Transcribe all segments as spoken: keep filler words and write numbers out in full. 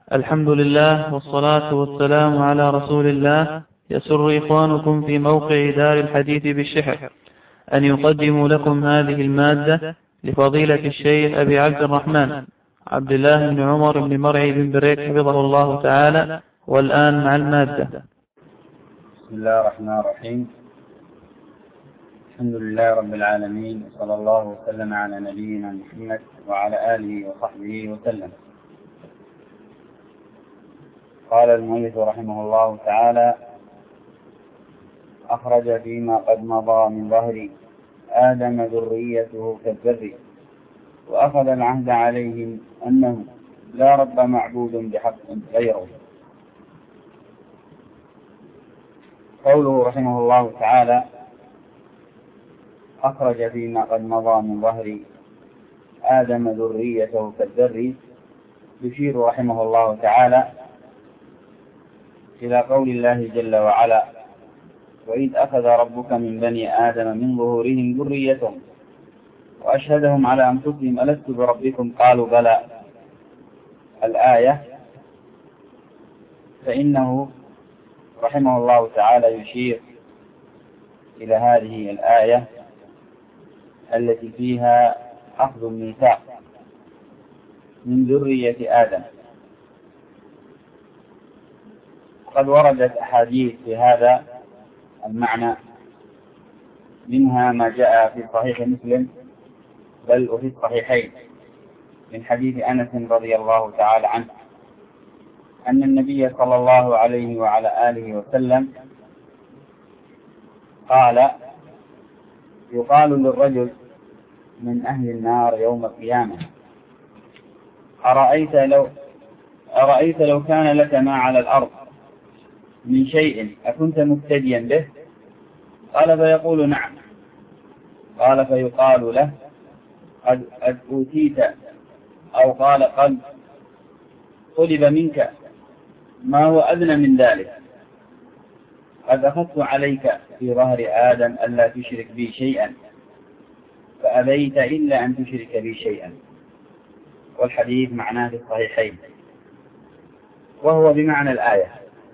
الحمد لله والصلاة والسلام على رسول الله. يسر إخوانكم في موقع دار الحديث بالشحر أن يقدموا لكم هذه المادة لفضيلة الشيخ أبي عبد الرحمن عبد الله بن عمر بن مرعي بن بريك حفظه الله تعالى. والآن مع المادة. بسم الله الرحمن الرحيم. الحمد لله رب العالمين، وصلى الله وسلم على نبينا محمد وعلى آله وصحبه وسلم. قال المؤلف رحمه الله تعالى: أخرج فيما قد مضى من ظهر آدم ذريته كالذر، وأخذ العهد عليهم أنه لا رب معبود بحق غيره. قوله رحمه الله تعالى: أخرج فيما قد مضى من ظهر آدم ذريته كالذر، يشير رحمه الله تعالى إلى قول الله جل وعلا: وإذ أخذ ربك من بني آدم من ظهورهم ذريتهم وأشهدهم على أنفسهم ألست بربكم قالوا بلى. الآية. فإنه رحمه الله تعالى يشير إلى هذه الآية التي فيها أخذ الميثاق من ذرية آدم. قد وردت أحاديث في هذا المعنى، منها ما جاء في صحيح مسلم بل وفي الصحيحين من حديث أنس رضي الله تعالى عنه أن النبي صلى الله عليه وعلى آله وسلم قال: يقال للرجل من أهل النار يوم القيامة: أرأيت لو أرأيت لو كان لك ما على الأرض من شيء أكنت مفتديا به؟ قال: فيقول: نعم. قال: فيقال له: قد, قد أوتيت، أو قال: قد طلب منك ما هو أدنى من ذلك. قد أخذت عليك في ظهر آدم ألا تشرك بي شيئا فأبيت إلا أن تشرك بي شيئا. والحديث معناه في الصحيحين، وهو بمعنى الآية.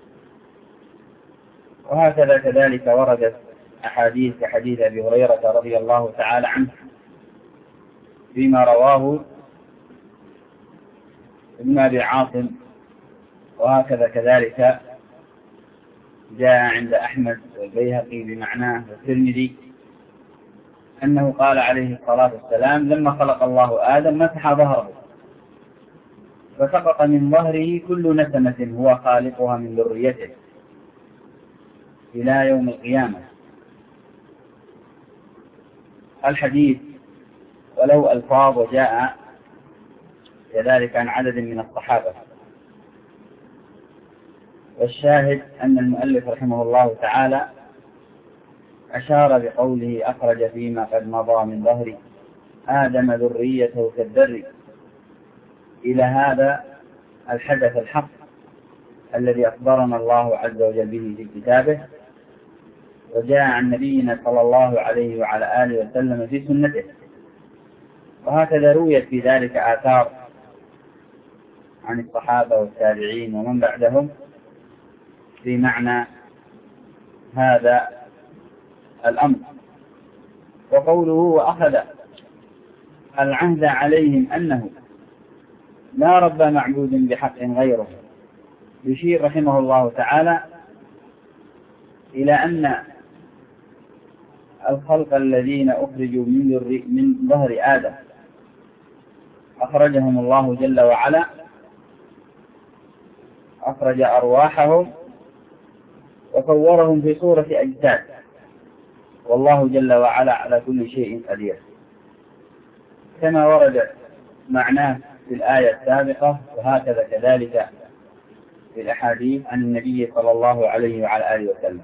وهكذا كذلك وردت أحاديث كحديث أبي هريرة رضي الله تعالى عنه فيما رواه ابن أبي عاصم، وهكذا كذلك جاء عند أحمد والبيهقي بمعناه والترمذي أنه قال عليه الصلاة والسلام: لما خلق الله آدم مسح ظهره فسقط من ظهره كل نسمة هو خالقها من ذريته إلى يوم القيامة. الحديث ولو ألفاظ وجاء كذلك عن عدد من الصحابة. والشاهد أن المؤلف رحمه الله تعالى أشار بقوله: أخرج فيما قد مضى من ظهر آدم ذريته كالذر إلى هذا الحدث الحق الذي أخبرنا الله عز وجل به في كتابه، وجاء عن نبينا صلى الله عليه وعلى آله وسلم في سنته. وهكذا رويت في ذلك آثار عن الصحابة والتابعين ومن بعدهم في معنى هذا الأمر. وقوله: وأخذ العهد عليهم أنه لا رب معبود بحق غيره، يشير رحمه الله تعالى إلى أن الخلق الذين أخرجوا من, من ظهر آدم أخرجهم الله جل وعلا، أخرج أرواحهم وصورهم في صورة أجساد، والله جل وعلا على كل شيء قدير، كما ورد معناه في الآية السابقة، وهكذا كذلك في الأحاديث عن النبي صلى الله عليه وعلى آله وسلم.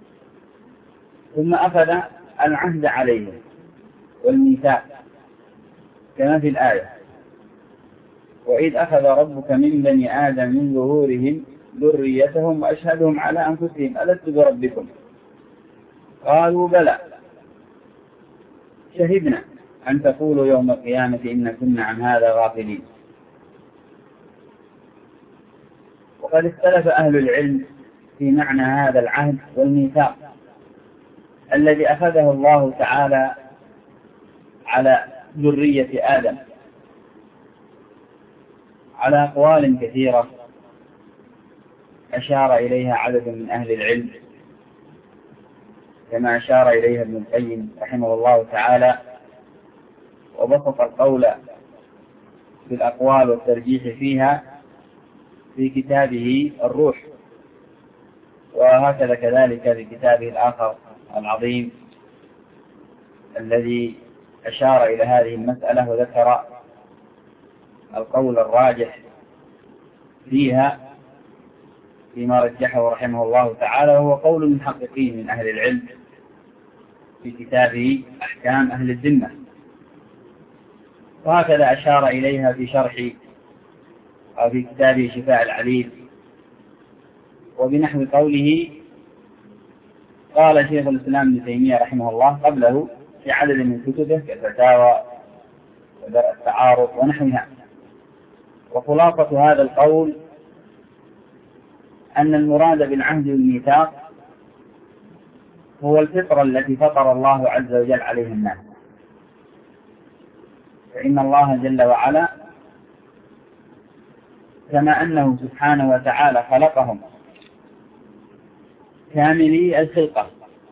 ثم أخذ العهد عليهم والميثاق كما في الآية: وإذ أخذ ربك من بني آدم من ظهورهم ذريتهم وأشهدهم على أنفسهم ألست بربكم قالوا بلى شهدنا أن تقولوا يوم القيامة إن كنا عن هذا غافلين. وقد اختلف أهل العلم في معنى هذا العهد والميثاق الذي أخذه الله تعالى على ذرية آدم على أقوال كثيرة أشار إليها عدد من أهل العلم، كما أشار إليها ابن القيم رحمه الله تعالى، وبسط القول بالأقوال والترجيح فيها في كتابه الروح، وهكذا كذلك في كتابه الآخر العظيم الذي أشار إلى هذه المسألة وذكر القول الراجح فيها فيما رجحه رحمه الله تعالى، وهو قول المحققين من أهل العلم في كتابه أحكام أهل الذمة، وهكذا أشار إليها في شرح أو في كتابه شفاء العليل. وبنحو قوله قال شيخ الإسلام ابن تيمية رحمه الله قبله في عدد من كتبه كالفتاوى ودرء التعارض ونحوها. وخلاصة هذا القول أن المراد بالعهد والميثاق هو الفطرة التي فطر الله عز وجل عليها الناس، فإن الله جل وعلا كما أنه سبحانه وتعالى خلقهم كاملي الخلقة،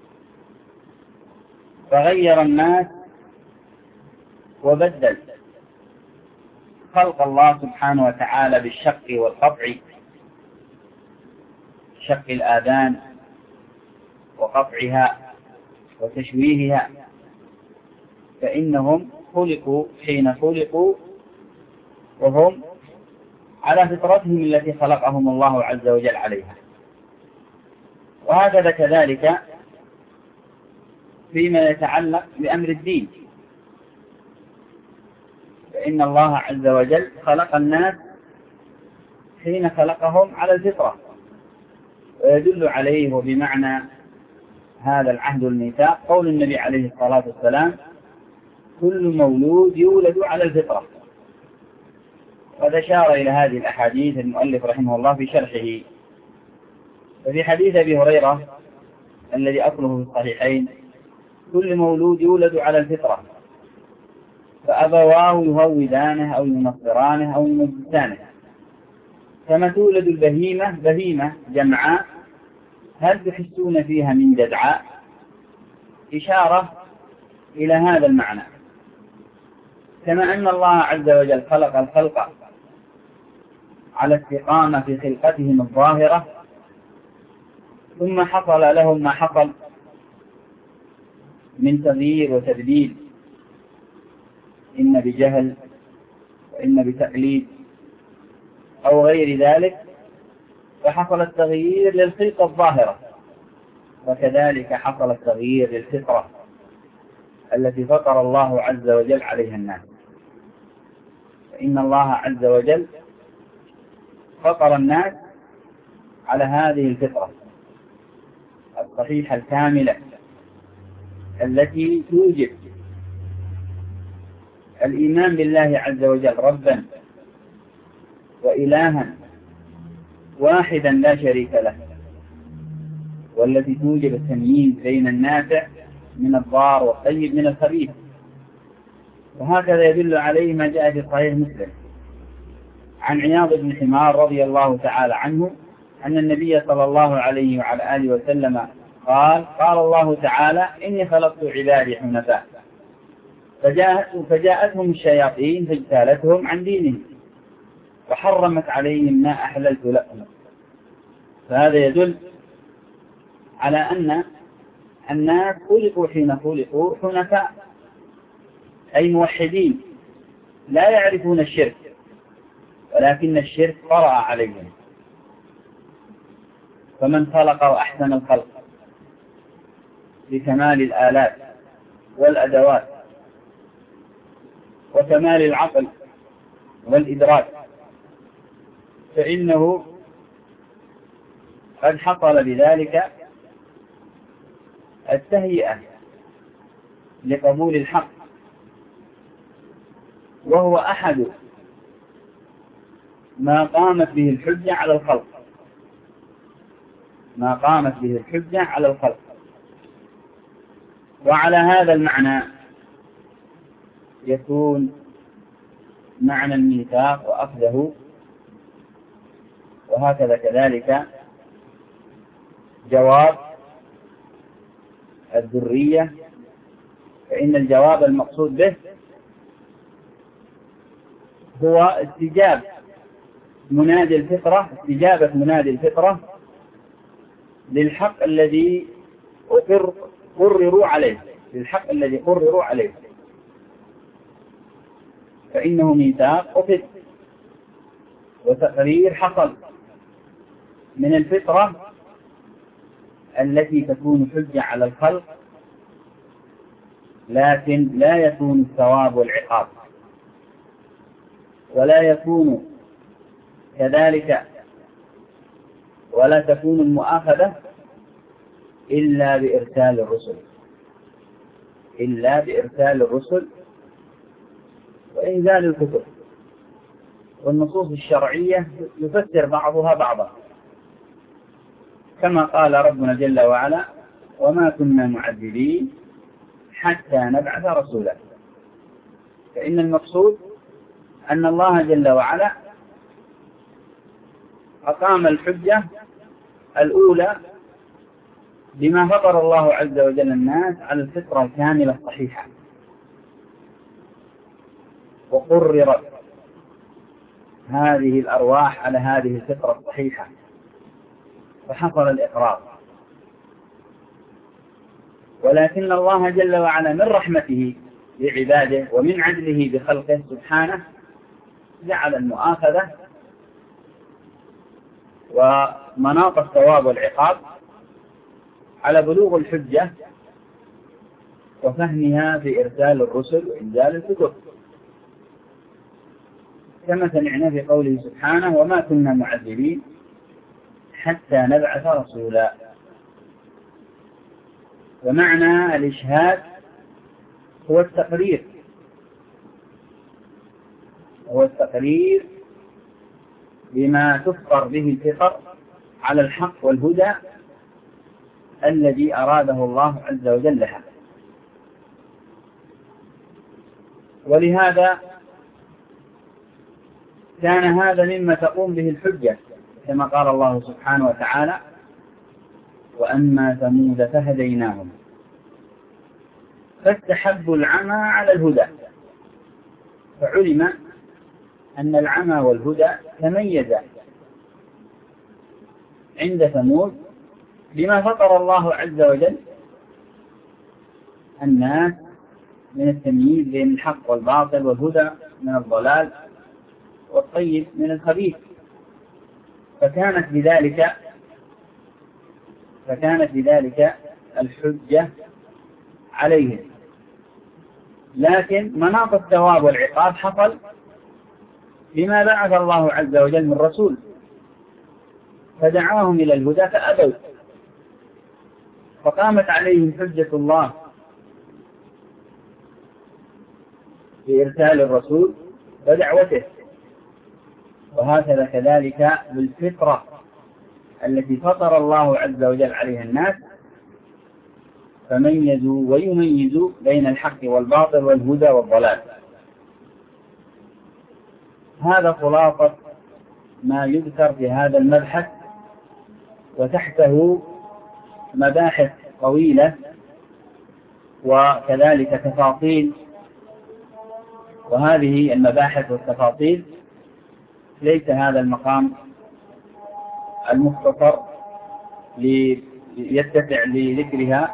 فغير الناس وبدل خلق الله سبحانه وتعالى بالشق والقطع، شق الآذان وقطعها وتشويهها، فإنهم خلقوا حين خلقوا وهم على فطرتهم التي خلقهم الله عز وجل عليها. وهكذا كذلك فيما يتعلق بأمر الدين، فإن الله عز وجل خلق الناس حين خلقهم على الفطرة، ويدل عليه وبمعنى هذا العهد والميثاق قول النبي عليه الصلاة والسلام كل مولود يولد على الفطرة. قد أشار إلى هذه الأحاديث المؤلف رحمه الله في شرحه. ففي حديث أبي هريرة الذي أصله في الصحيحين كل مولود يولد على الفطرة فأبواه يهودانه أو ينصرانه أو يمجسانه، كما تولد البهيمة بهيمة جمعاء هل تحسون فيها من جدعاء، إشارة إلى هذا المعنى. كما أن الله عز وجل خلق الخلق على استقامة في خلقتهم الظاهرة، ثم حصل لهم ما حصل من تغيير وتبديل، إما بجهل وإما بتقليد أو غير ذلك، فحصل التغيير للخلقة الظاهرة، وكذلك حصل التغيير للفطرة التي فطر الله عز وجل عليها الناس. فإن الله عز وجل فطر الناس على هذه الفطرة الصحيحة الكاملة التي توجب الإيمان بالله عز وجل ربا وإلها واحدا لا شريك له، والتي توجب التمييز بين النافع من الضار والطيب من الخبيث. وهكذا يدل عليه ما جاء في صحيح مسلم عن عياض بن حمار رضي الله تعالى عنه أن النبي صلى الله عليه وعلى آله وسلم قال قال الله تعالى إني خلقت عبادي حنفاء فجاءت فجاءتهم الشياطين فاجتالتهم عن دينهم وحرمت عليهم ما أحللت لهم. فهذا يدل على أن الناس خلقوا حين خلقوا حنفاء، أي موحدين لا يعرفون الشرك، ولكن الشرك طرأ عليهم. فمن خلق وأحسن الخلق بكمال الآلات والأدوات وكمال العقل والإدراك، فإنه قد حصل بذلك التهيئة لقبول الحق، وهو أحد ما قامت به الحجة على الخلق، ما قامت به الحجة على الخلق. وعلى هذا المعنى يكون معنى الميثاق وأخذه، وهكذا كذلك جواب الذرية، فإن الجواب المقصود به هو استجابة منادي الفطرة استجابة منادي الفطرة للحق الذي أقر قرروا عليه للحق الذي قرروا عليه، فإنه ميثاق أخذ وتقرير حصل من الفطرة التي تكون حجة على الخلق، لكن لا يكون الثواب والعقاب، ولا يكون كذلك ولا تكون المؤاخذة إلا بإرسال الرسل إلا بإرسال الرسل وإنزال الكتب. والنصوص الشرعية يفسر بعضها بعضا، كما قال ربنا جل وعلا: وما كنا معذبين حتى نبعث رسولا. فإن المقصود أن الله جل وعلا أقام الحجة الأولى بما فطر الله عز وجل الناس على الفطرة الكاملة الصحيحة، وقررت هذه الأرواح على هذه الفطرة الصحيحة، فحصل الإقرار. ولكن الله جل وعلا من رحمته بعباده ومن عدله بخلقه سبحانه جعل المؤاخذة ومناط الثواب والعقاب على بلوغ الحجة وفهمها في إرسال الرسل وإنزال الكتب، كما سمعنا في قوله سبحانه: وما كنا معذبين حتى نبعث رسولا. ومعنى الإشهاد هو التقرير هو التقرير بما تفطر به الفطر على الحق والهدى الذي أراده الله عز وجل لها. ولهذا كان هذا مما تقوم به الحجة، كما قال الله سبحانه وتعالى: وأما ثمود فهديناهم فاستحبوا العمى على الهدى. فعلم أن العمى والهدى تميزا عند ثمود بما فطر الله عز وجل الناس من التمييز بين الحق والباطل، والهدى من الضلال، والطيب من الخبيث. فكانت بذلك فكانت بذلك الحجة عليهم. لكن مناط الثواب والعقاب حصل بما بعث الله عز وجل من رسول، فدعاهم إلى الهدى فأبوا، فقامت عليهم حجة الله بإرسال الرسول ودعوته. وهكذا كذلك بالفطرة التي فطر الله عز وجل عليها الناس، فميزوا ويميزوا بين الحق والباطل والهدى والضلال. هذا خلاصة ما يذكر في هذا المبحث، وتحته مباحث طويلة وكذلك تفاصيل، وهذه المباحث والتفاصيل ليس هذا المقام المختصر ليتسع لذكرها،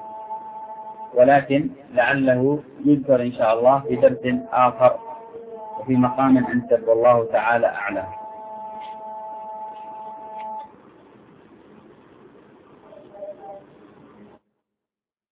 ولكن لعله يذكر إن شاء الله في درس آخر وفي مقام أنسب، والله تعالى أعلم.